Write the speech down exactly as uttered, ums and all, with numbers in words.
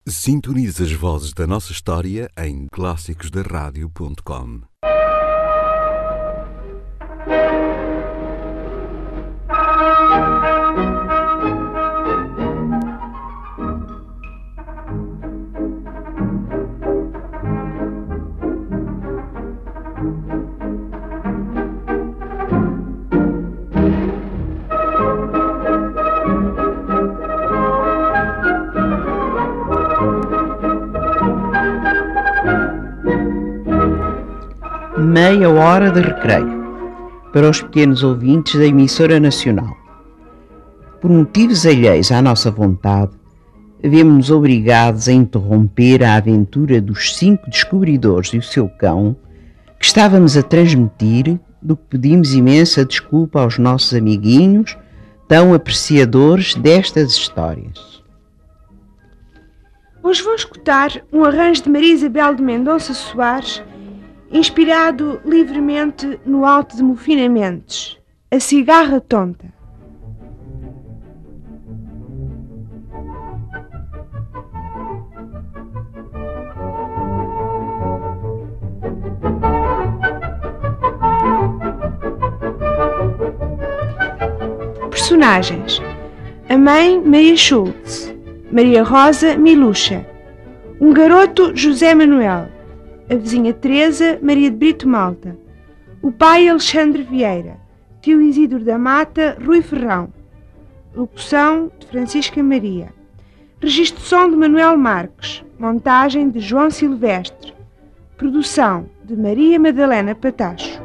Sintonize as vozes da nossa história em clássicos da rádio ponto com. Meia hora de recreio para os pequenos ouvintes da emissora nacional. Por motivos alheios à nossa vontade, vemos-nos obrigados a interromper a aventura dos cinco descobridores e o seu cão que estávamos a transmitir, do que pedimos imensa desculpa aos nossos amiguinhos tão apreciadores destas histórias. Hoje vou escutar um arranjo de Maria Isabel de Mendonça Soares, inspirado livremente no Alto de Mofina Mendes, A Cigarra Tonta. Personagens: a mãe, Maria Schultz; Maria Rosa, Milucha; um garoto, José Manuel; a vizinha Teresa, Maria de Brito Malta; o pai, Alexandre Vieira; tio Isidro da Mata, Rui Ferrão; locução de Francisca Maria; registro de som de Manuel Marques; montagem de João Silvestre; produção de Maria Madalena Patacho.